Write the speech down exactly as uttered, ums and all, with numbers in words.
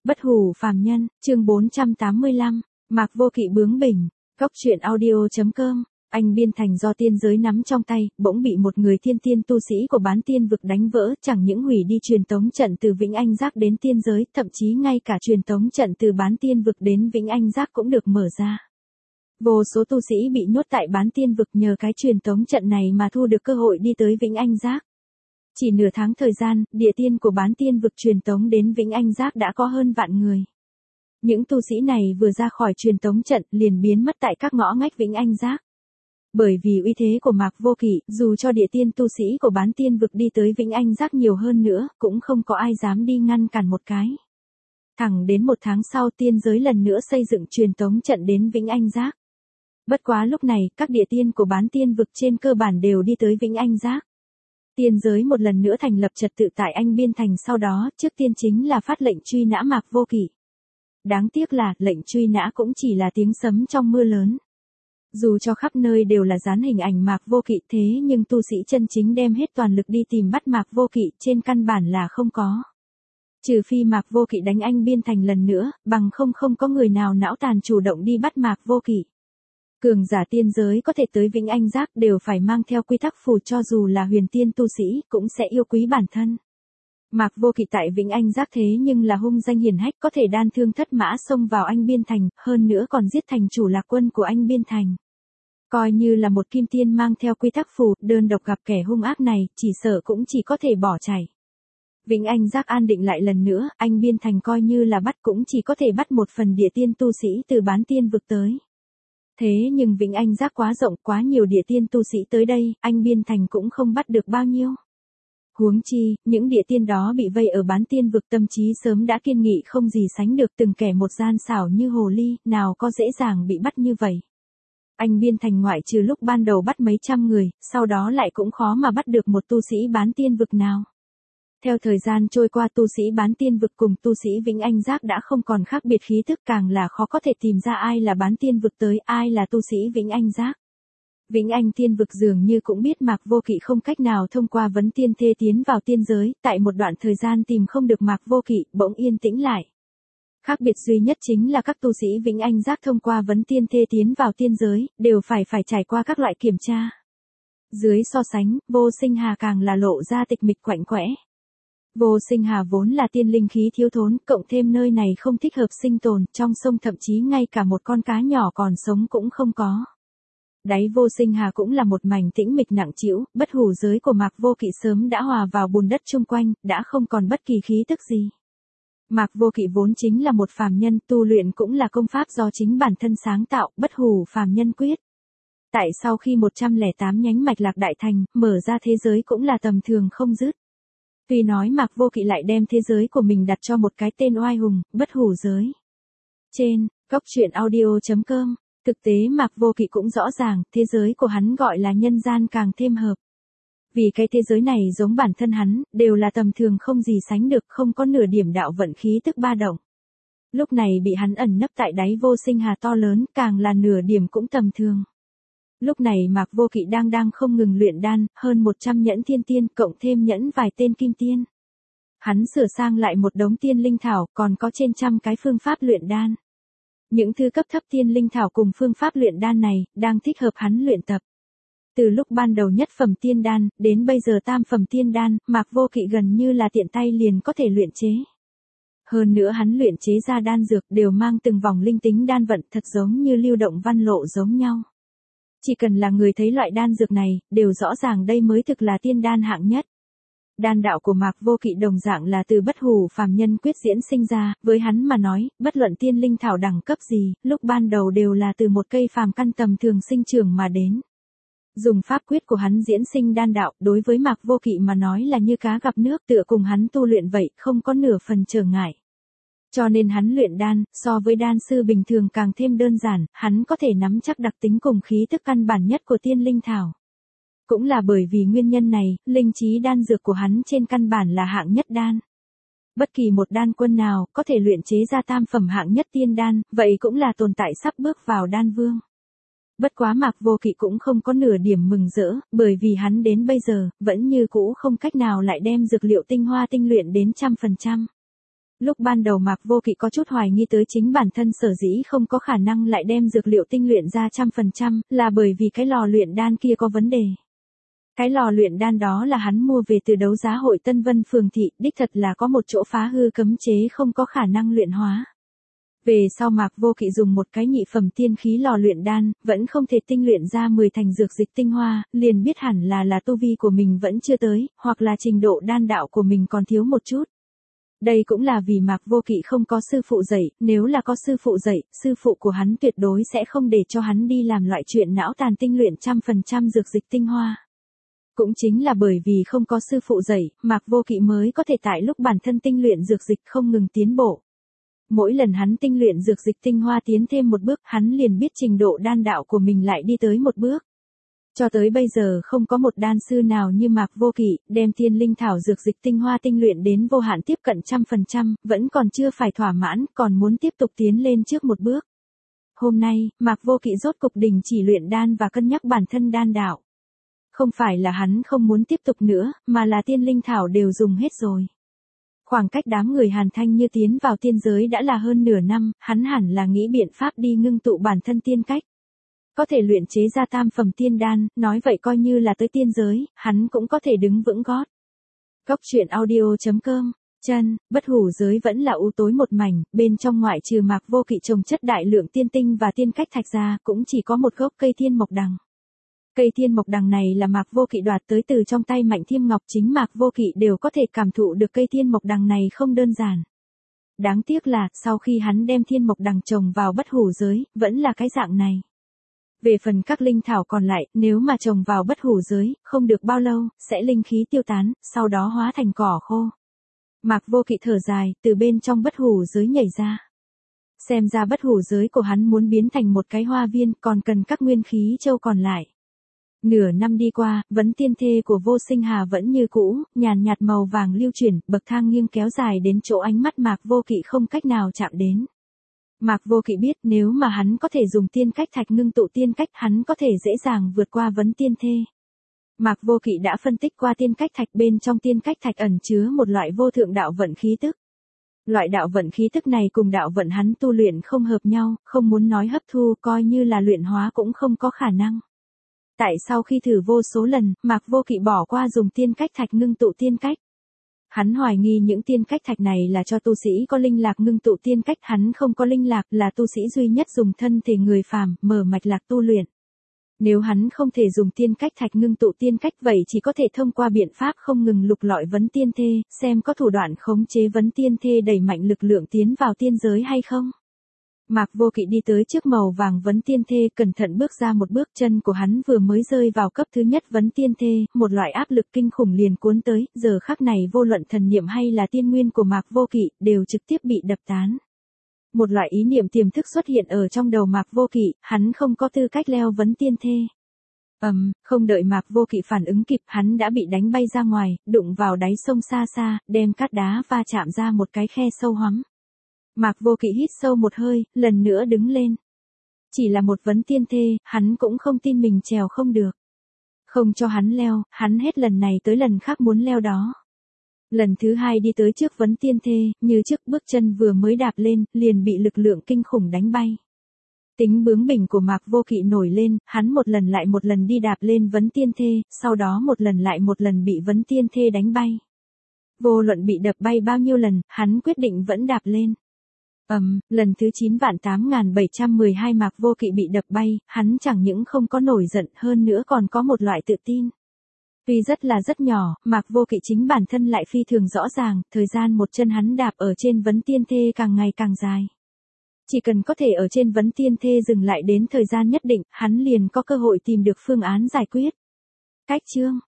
Bất hủ phàm nhân, chương bốn trăm tám mươi lăm, Mạc Vô Kỵ bướng bỉnh, Cốc truyện audio chấm com. Anh biên thành do tiên giới nắm trong tay, bỗng bị một người thiên tiên tu sĩ của bán tiên vực đánh vỡ, chẳng những hủy đi truyền tống trận từ Vĩnh Anh Giác đến tiên giới, thậm chí ngay cả truyền tống trận từ bán tiên vực đến Vĩnh Anh Giác cũng được mở ra. Vô số tu sĩ bị nhốt tại bán tiên vực nhờ cái truyền tống trận này mà thu được cơ hội đi tới Vĩnh Anh Giác. Chỉ nửa tháng thời gian, địa tiên của bán tiên vực truyền tống đến Vĩnh Anh Giác đã có hơn vạn người. Những tu sĩ này vừa ra khỏi truyền tống trận liền biến mất tại các ngõ ngách Vĩnh Anh Giác. Bởi vì uy thế của Mạc Vô Kỵ, dù cho địa tiên tu sĩ của bán tiên vực đi tới Vĩnh Anh Giác nhiều hơn nữa, cũng không có ai dám đi ngăn cản một cái. Thẳng đến một tháng sau tiên giới lần nữa xây dựng truyền tống trận đến Vĩnh Anh Giác. Bất quá lúc này, các địa tiên của bán tiên vực trên cơ bản đều đi tới Vĩnh Anh Giác. Tiên giới một lần nữa thành lập trật tự tại Anh Biên Thành, sau đó, trước tiên chính là phát lệnh truy nã Mạc Vô Kỵ. Đáng tiếc là, lệnh truy nã cũng chỉ là tiếng sấm trong mưa lớn. Dù cho khắp nơi đều là dán hình ảnh Mạc Vô Kỵ thế nhưng tu sĩ chân chính đem hết toàn lực đi tìm bắt Mạc Vô Kỵ trên căn bản là không có. Trừ phi Mạc Vô Kỵ đánh Anh Biên Thành lần nữa, bằng không không có người nào não tàn chủ động đi bắt Mạc Vô Kỵ. Cường giả tiên giới có thể tới Vĩnh Anh Giác đều phải mang theo quy tắc phù, cho dù là huyền tiên tu sĩ cũng sẽ yêu quý bản thân. Mạc Vô Kỵ tại Vĩnh Anh Giác thế nhưng là hung danh hiển hách, có thể đan thương thất mã xông vào Anh Biên Thành, hơn nữa còn giết thành chủ lạc quân của Anh Biên Thành. Coi như là một kim tiên mang theo quy tắc phù, đơn độc gặp kẻ hung ác này, chỉ sợ cũng chỉ có thể bỏ chạy. Vĩnh Anh Giác an định lại lần nữa, Anh Biên Thành coi như là bắt cũng chỉ có thể bắt một phần địa tiên tu sĩ từ bán tiên vực tới. Thế nhưng Vĩnh Anh Giác quá rộng, quá nhiều địa tiên tu sĩ tới đây, Anh Biên Thành cũng không bắt được bao nhiêu. Huống chi, những địa tiên đó bị vây ở bán tiên vực, tâm trí sớm đã kiên nghị không gì sánh được, từng kẻ một gian xảo như hồ ly, nào có dễ dàng bị bắt như vậy. Anh Biên Thành ngoại trừ lúc ban đầu bắt mấy trăm người, sau đó lại cũng khó mà bắt được một tu sĩ bán tiên vực nào. Theo thời gian trôi qua, tu sĩ bán tiên vực cùng tu sĩ Vĩnh Anh Giác đã không còn khác biệt khí thức, càng là khó có thể tìm ra ai là bán tiên vực tới, ai là tu sĩ Vĩnh Anh Giác. Vĩnh Anh tiên vực dường như cũng biết Mạc Vô Kỵ không cách nào thông qua vấn tiên thê tiến vào tiên giới, tại một đoạn thời gian tìm không được Mạc Vô Kỵ, bỗng yên tĩnh lại. Khác biệt duy nhất chính là các tu sĩ Vĩnh Anh Giác thông qua vấn tiên thê tiến vào tiên giới, đều phải phải trải qua các loại kiểm tra. Dưới so sánh, Vô Sinh Hà càng là lộ ra tịch mịch quạnh quẽ. Vô Sinh Hà vốn là tiên linh khí thiếu thốn, cộng thêm nơi này không thích hợp sinh tồn, trong sông thậm chí ngay cả một con cá nhỏ còn sống cũng không có. Đáy Vô Sinh Hà cũng là một mảnh tĩnh mịch nặng trĩu, bất hủ giới của Mạc Vô Kỵ sớm đã hòa vào bùn đất chung quanh, đã không còn bất kỳ khí tức gì. Mạc Vô Kỵ vốn chính là một phàm nhân, tu luyện cũng là công pháp do chính bản thân sáng tạo, bất hủ phàm nhân quyết. Tại sau khi một trăm lẻ tám nhánh mạch lạc đại thành, mở ra thế giới cũng là tầm thường không dứt. Tuy nói Mạc Vô Kỵ lại đem thế giới của mình đặt cho một cái tên oai hùng, bất hủ giới. Trên, Cốc truyện audio chấm com, thực tế Mạc Vô Kỵ cũng rõ ràng, thế giới của hắn gọi là nhân gian càng thêm hợp. Vì cái thế giới này giống bản thân hắn, đều là tầm thường không gì sánh được, không có nửa điểm đạo vận khí tức ba động. Lúc này bị hắn ẩn nấp tại đáy Vô Sinh Hà to lớn, càng là nửa điểm cũng tầm thường. Lúc này Mạc Vô Kỵ đang đang không ngừng luyện đan, hơn một trăm nhẫn thiên tiên, cộng thêm nhẫn vài tên kim tiên. Hắn sửa sang lại một đống tiên linh thảo, còn có trên trăm cái phương pháp luyện đan. Những thư cấp thấp tiên linh thảo cùng phương pháp luyện đan này, đang thích hợp hắn luyện tập. Từ lúc ban đầu nhất phẩm tiên đan, đến bây giờ tam phẩm tiên đan, Mạc Vô Kỵ gần như là tiện tay liền có thể luyện chế. Hơn nữa hắn luyện chế ra đan dược đều mang từng vòng linh tính đan vận, thật giống như lưu động văn lộ giống nhau. Chỉ cần là người thấy loại đan dược này, đều rõ ràng đây mới thực là tiên đan hạng nhất. Đan đạo của Mạc Vô Kỵ đồng dạng là từ bất hủ phàm nhân quyết diễn sinh ra, với hắn mà nói, bất luận tiên linh thảo đẳng cấp gì, lúc ban đầu đều là từ một cây phàm căn tầm thường sinh trưởng mà đến. Dùng pháp quyết của hắn diễn sinh đan đạo, đối với Mạc Vô Kỵ mà nói là như cá gặp nước, tựa cùng hắn tu luyện vậy, không có nửa phần trở ngại. Cho nên hắn luyện đan, so với đan sư bình thường càng thêm đơn giản, hắn có thể nắm chắc đặc tính cùng khí tức căn bản nhất của tiên linh thảo. Cũng là bởi vì nguyên nhân này, linh trí đan dược của hắn trên căn bản là hạng nhất đan. Bất kỳ một đan quân nào có thể luyện chế ra tam phẩm hạng nhất tiên đan, vậy cũng là tồn tại sắp bước vào đan vương. Bất quá Mạc Vô Kỵ cũng không có nửa điểm mừng rỡ, bởi vì hắn đến bây giờ, vẫn như cũ không cách nào lại đem dược liệu tinh hoa tinh luyện đến trăm phần trăm. Lúc ban đầu Mạc Vô Kỵ có chút hoài nghi tới chính bản thân sở dĩ không có khả năng lại đem dược liệu tinh luyện ra trăm phần trăm, là bởi vì cái lò luyện đan kia có vấn đề. Cái lò luyện đan đó là hắn mua về từ đấu giá hội Tân Vân Phường Thị, đích thật là có một chỗ phá hư cấm chế không có khả năng luyện hóa. Về sau Mạc Vô Kỵ dùng một cái nhị phẩm tiên khí lò luyện đan, vẫn không thể tinh luyện ra mười thành dược dịch tinh hoa, liền biết hẳn là là tu vi của mình vẫn chưa tới, hoặc là trình độ đan đạo của mình còn thiếu một chút. Đây cũng là vì Mạc Vô Kỵ không có sư phụ dạy, nếu là có sư phụ dạy, sư phụ của hắn tuyệt đối sẽ không để cho hắn đi làm loại chuyện não tàn tinh luyện trăm phần trăm dược dịch tinh hoa. Cũng chính là bởi vì không có sư phụ dạy, Mạc Vô Kỵ mới có thể tại lúc bản thân tinh luyện dược dịch không ngừng tiến bộ. Mỗi lần hắn tinh luyện dược dịch tinh hoa tiến thêm một bước, hắn liền biết trình độ đan đạo của mình lại đi tới một bước. Cho tới bây giờ không có một đan sư nào như Mạc Vô Kỵ, đem thiên linh thảo dược dịch tinh hoa tinh luyện đến vô hạn tiếp cận trăm phần trăm, vẫn còn chưa phải thỏa mãn, còn muốn tiếp tục tiến lên trước một bước. Hôm nay, Mạc Vô Kỵ rốt cục đình chỉ luyện đan và cân nhắc bản thân đan đạo. Không phải là hắn không muốn tiếp tục nữa, mà là tiên linh thảo đều dùng hết rồi. Khoảng cách đám người Hàn Thanh Như tiến vào tiên giới đã là hơn nửa năm, hắn hẳn là nghĩ biện pháp đi ngưng tụ bản thân tiên cách. Có thể luyện chế ra tam phẩm tiên đan, nói vậy coi như là tới tiên giới, hắn cũng có thể đứng vững gót. Cốc truyện audio chấm com, chân, bất hủ giới vẫn là u tối một mảnh, bên trong ngoại trừ Mạc Vô Kỵ trồng chất đại lượng tiên tinh và tiên cách thạch ra, cũng chỉ có một gốc cây thiên mộc đằng. Cây thiên mộc đằng này là Mạc Vô Kỵ đoạt tới từ trong tay Mạnh Thiêm Ngọc, chính Mạc Vô Kỵ đều có thể cảm thụ được cây thiên mộc đằng này không đơn giản. Đáng tiếc là, sau khi hắn đem thiên mộc đằng trồng vào bất hủ giới, vẫn là cái dạng này. Về phần các linh thảo còn lại, nếu mà trồng vào bất hủ giới, không được bao lâu, sẽ linh khí tiêu tán, sau đó hóa thành cỏ khô. Mạc Vô Kỵ thở dài, từ bên trong bất hủ giới nhảy ra. Xem ra bất hủ giới của hắn muốn biến thành một cái hoa viên, còn cần các nguyên khí châu còn lại. Nửa năm đi qua, vấn tiên thê của Vô Sinh Hà vẫn như cũ, nhàn nhạt màu vàng lưu chuyển, bậc thang nghiêng kéo dài đến chỗ ánh mắt Mạc Vô Kỵ không cách nào chạm đến. Mạc Vô Kỵ biết nếu mà hắn có thể dùng tiên cách thạch ngưng tụ tiên cách, hắn có thể dễ dàng vượt qua vấn tiên thê. Mạc Vô Kỵ đã phân tích qua tiên cách thạch, bên trong tiên cách thạch ẩn chứa một loại vô thượng đạo vận khí tức. Loại đạo vận khí tức này cùng đạo vận hắn tu luyện không hợp nhau, không muốn nói hấp thu, coi như là luyện hóa cũng không có khả năng. Tại sau khi thử vô số lần, Mạc Vô Kỵ bỏ qua dùng tiên cách thạch ngưng tụ tiên cách. Hắn hoài nghi những tiên cách thạch này là cho tu sĩ có linh lạc ngưng tụ tiên cách, hắn không có linh lạc, là tu sĩ duy nhất dùng thân thể người phàm, mở mạch lạc tu luyện. Nếu hắn không thể dùng tiên cách thạch ngưng tụ tiên cách, vậy chỉ có thể thông qua biện pháp không ngừng lục lọi vấn tiên thê, xem có thủ đoạn khống chế vấn tiên thê đẩy mạnh lực lượng tiến vào tiên giới hay không. Mạc Vô Kỵ đi tới trước màu vàng vấn tiên thê, cẩn thận bước ra một bước, chân của hắn vừa mới rơi vào cấp thứ nhất vấn tiên thê, một loại áp lực kinh khủng liền cuốn tới, giờ khắc này vô luận thần niệm hay là tiên nguyên của Mạc Vô Kỵ, đều trực tiếp bị đập tán. Một loại ý niệm tiềm thức xuất hiện ở trong đầu Mạc Vô Kỵ, hắn không có tư cách leo vấn tiên thê. Ầm, um, không đợi Mạc Vô Kỵ phản ứng kịp, hắn đã bị đánh bay ra ngoài, đụng vào đáy sông xa xa, đem cát đá va chạm ra một cái khe sâu hoắm. Mạc Vô Kỵ hít sâu một hơi, lần nữa đứng lên. Chỉ là một vấn tiên thê, hắn cũng không tin mình trèo không được. Không cho hắn leo, hắn hết lần này tới lần khác muốn leo đó. Lần thứ hai đi tới trước vấn tiên thê, như trước bước chân vừa mới đạp lên, liền bị lực lượng kinh khủng đánh bay. Tính bướng bỉnh của Mạc Vô Kỵ nổi lên, hắn một lần lại một lần đi đạp lên vấn tiên thê, sau đó một lần lại một lần bị vấn tiên thê đánh bay. Vô luận bị đập bay bao nhiêu lần, hắn quyết định vẫn đạp lên. Ầm, um, lần thứ chín vạn tám nghìn bảy trăm mười hai Mạc Vô Kỵ bị đập bay, hắn chẳng những không có nổi giận, hơn nữa còn có một loại tự tin. Tuy rất là rất nhỏ, Mạc Vô Kỵ chính bản thân lại phi thường rõ ràng, thời gian một chân hắn đạp ở trên vấn tiên thê càng ngày càng dài. Chỉ cần có thể ở trên vấn tiên thê dừng lại đến thời gian nhất định, hắn liền có cơ hội tìm được phương án giải quyết. Cách chương